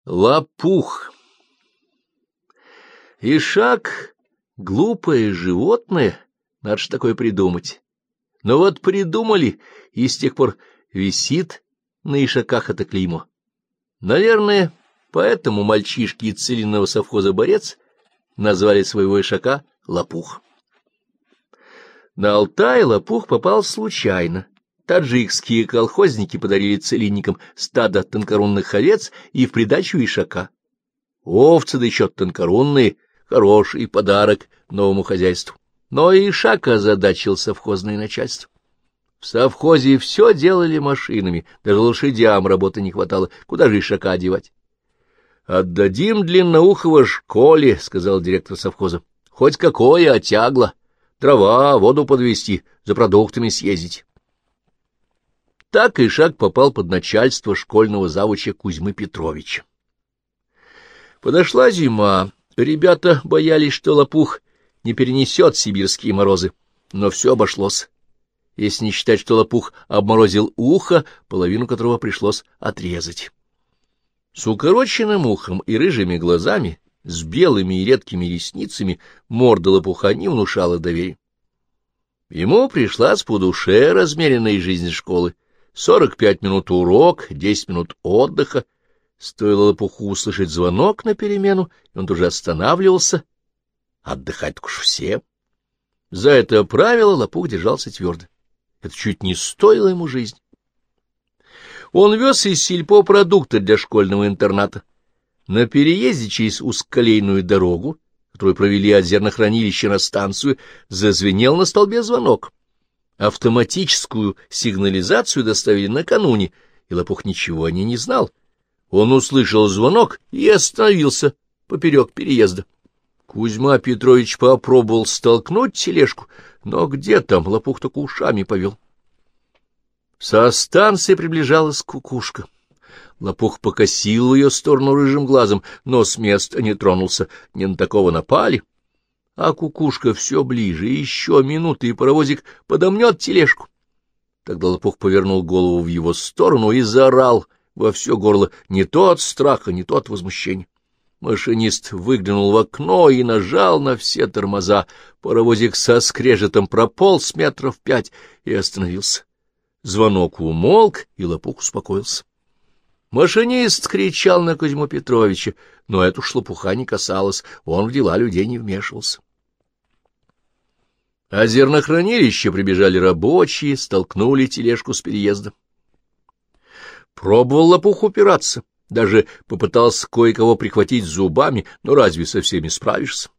Лопух. Ишак — глупое животное, надо ж такое придумать. Но вот придумали, и с тех пор висит на ишаках это клеймо. Наверное, поэтому мальчишки из целинного совхоза «Борец» назвали своего ишака Лопух. На Алтай Лопух попал случайно. Таджикские колхозники подарили целинникам стадо тонкорунных овец и в придачу ишака. Овцы, да еще тонкорунные, хороший подарок новому хозяйству. Но и ишак озадачил совхозное начальство. В совхозе все делали машинами, даже лошадям работы не хватало, куда же ишака одевать? — Отдадим длинноухого школе, — сказал директор совхоза. — Хоть какое, а тягло. Дрова, воду подвезти, за продуктами съездить. Так ишак попал под начальство школьного завуча Кузьмы Петровича. Подошла зима. Ребята боялись, что Лопух не перенесет сибирские морозы, но все обошлось. Если не считать, что Лопух обморозил ухо, половину которого пришлось отрезать. С укороченным ухом и рыжими глазами, с белыми и редкими ресницами, морда Лопуха не внушала доверия. Ему пришлась по душе размеренная жизнь школы. 45 минут урок, 10 минут отдыха. Стоило Лопуху услышать звонок на перемену, и он тоже останавливался. Отдыхать-то уж все. За это правило Лопух держался твердо. Это чуть не стоило ему жизни. Он вез из сельпо продукты для школьного интерната. На переезде через узколейную дорогу, которую провели от зернохранилища на станцию, зазвенел на столбе звонок. Автоматическую сигнализацию доставили накануне, и Лопух ничего о ней не знал. Он услышал звонок и остановился поперек переезда. Кузьма Петрович попробовал столкнуть тележку, но где там, Лопух только ушами повел. Со станции приближалась кукушка. Лопух покосил в ее сторону рыжим глазом, но с места не тронулся, не на такого напали. А кукушка все ближе, еще минуты, и паровозик подомнет тележку. Тогда Лопух повернул голову в его сторону и заорал во все горло, не то от страха, не то от возмущения. Машинист выглянул в окно и нажал на все тормоза. Паровозик со скрежетом прополз 5 метров и остановился. Звонок умолк, и Лопух успокоился. Машинист кричал на Кузьму Петровича, но это уж Лопуха не касалось, он в дела людей не вмешивался. А зернохранилище прибежали рабочие, столкнули тележку с переездом. Пробовал Лопух упираться, даже попытался кое-кого прихватить зубами, но разве со всеми справишься?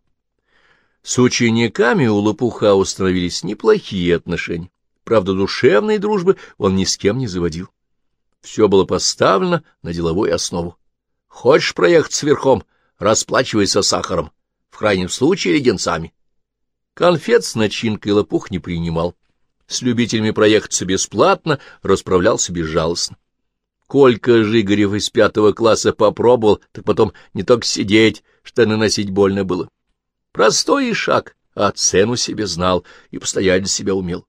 С учениками у Лопуха установились неплохие отношения. Правда, душевной дружбы он ни с кем не заводил. Все было поставлено на деловую основу. Хочешь проехать верхом, расплачивайся сахаром, в крайнем случае леденцами. Конфет с начинкой Лопух не принимал. С любителями проехаться бесплатно расправлялся безжалостно. Колька Жигарев из 5 класса попробовал, так потом не только сидеть, штаны носить больно было. Простой ишак, а цену себе знал и постоять за себя умел.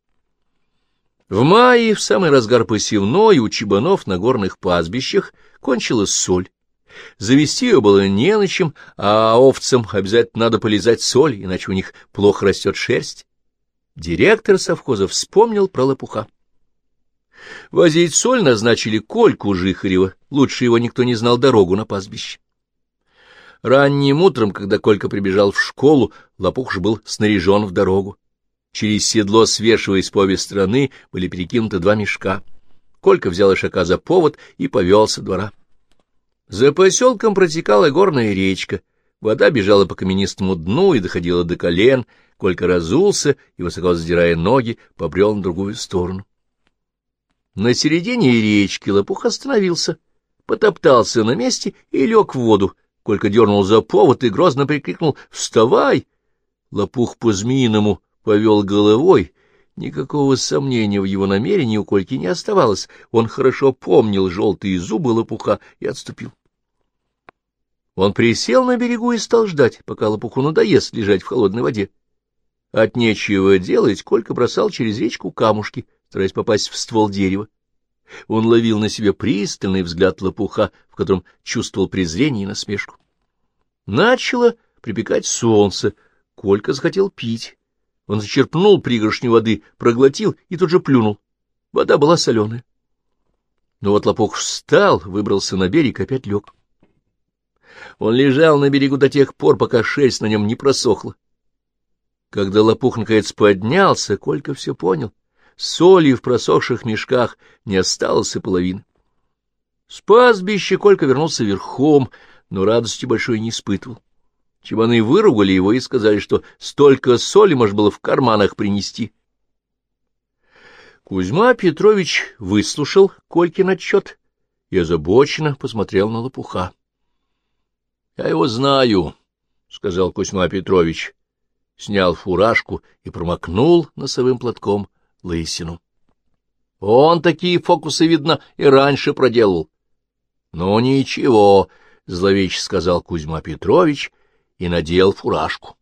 В мае, в самый разгар посевной, у чабанов на горных пастбищах кончилась соль. Завести ее было не на чем, а овцам обязательно надо полизать соль, иначе у них плохо растет шерсть. Директор совхоза вспомнил про Лопуха. Возить соль назначили Кольку Жихарева, лучше его никто не знал дорогу на пастбище. Ранним утром, когда Колька прибежал в школу, Лопух уж был снаряжен в дорогу. Через седло, свешиваясь по обе стороны, были перекинуты 2 мешка. Колька взял ишака за повод и повел со двора. За поселком протекала горная речка. Вода бежала по каменистому дну и доходила до колен. Колька разулся и, высоко задирая ноги, побрел на другую сторону. На середине речки Лопух остановился, потоптался на месте и лег в воду. Колька дернул за повод и грозно прикрикнул: «Вставай!» Лопух по-змеиному повел головой. Никакого сомнения в его намерении у Кольки не оставалось. Он хорошо помнил желтые зубы Лопуха и отступил. Он присел на берегу и стал ждать, пока Лопуху надоест лежать в холодной воде. От нечего делать Колька бросал через речку камушки, стараясь попасть в ствол дерева. Он ловил на себе пристальный взгляд лопуха, в котором чувствовал презрение и насмешку. Начало припекать солнце. Колька захотел пить. Он зачерпнул пригоршню воды, проглотил и тут же плюнул. Вода была соленая. Но вот лопух встал, выбрался на берег и опять лег. Он лежал на берегу до тех пор, пока шерсть на нем не просохла. Когда лопух наконец поднялся, Колька все понял. Соли в просохших мешках не осталось и половины. С пастбища Колька вернулся верхом, но радости большой не испытывал. Чабаны выругали его и сказали, что столько соли можно было в карманах принести. Кузьма Петрович выслушал Колькин отчет и озабоченно посмотрел на лопуха. — Я его знаю, — сказал Кузьма Петрович, снял фуражку и промокнул носовым платком лысину. Он такие фокусы, видно, и раньше проделал. — Ну, ничего, — зловеще сказал Кузьма Петрович и надел фуражку.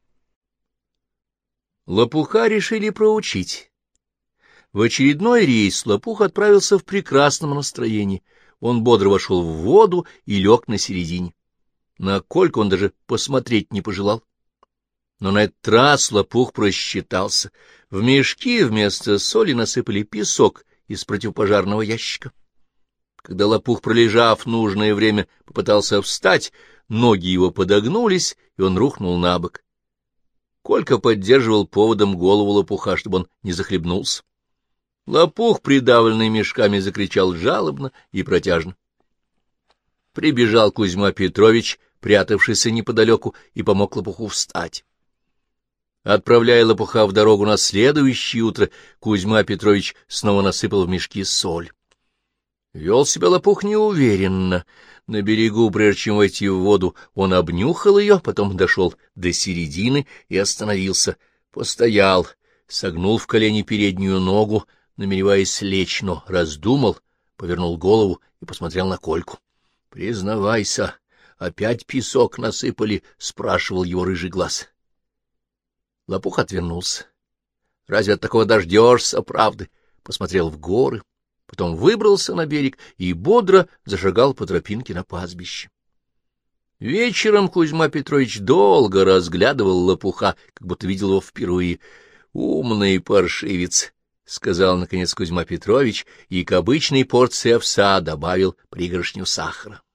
Лопуха решили проучить. В очередной рейс лопух отправился в прекрасном настроении. Он бодро вошел в воду и лег на середине. На Кольку он даже посмотреть не пожелал. Но на этот раз лопух просчитался. В мешки вместо соли насыпали песок из противопожарного ящика. Когда лопух, пролежав нужное время, попытался встать, ноги его подогнулись, и он рухнул на бок. Колька поддерживал поводом голову лопуха, чтобы он не захлебнулся. Лопух, придавленный мешками, закричал жалобно и протяжно. Прибежал Кузьма Петрович, прятавшийся неподалеку, и помог лопуху встать. Отправляя лопуха в дорогу на следующее утро, Кузьма Петрович снова насыпал в мешки соль. Вел себя лопух неуверенно. На берегу, прежде чем войти в воду, он обнюхал ее, потом дошел до середины и остановился. Постоял, согнул в колени переднюю ногу, намереваясь лечь, но раздумал, повернул голову и посмотрел на Кольку. — Признавайся, опять песок насыпали? — спрашивал его рыжий глаз. Лопух отвернулся. — Разве от такого дождешься правды? Посмотрел в горы, потом выбрался на берег и бодро зашагал по тропинке на пастбище. Вечером Кузьма Петрович долго разглядывал лопуха, как будто видел его впервые. — Умный паршивец! — сказал, наконец, Кузьма Петрович, и к обычной порции овса добавил пригоршню сахара.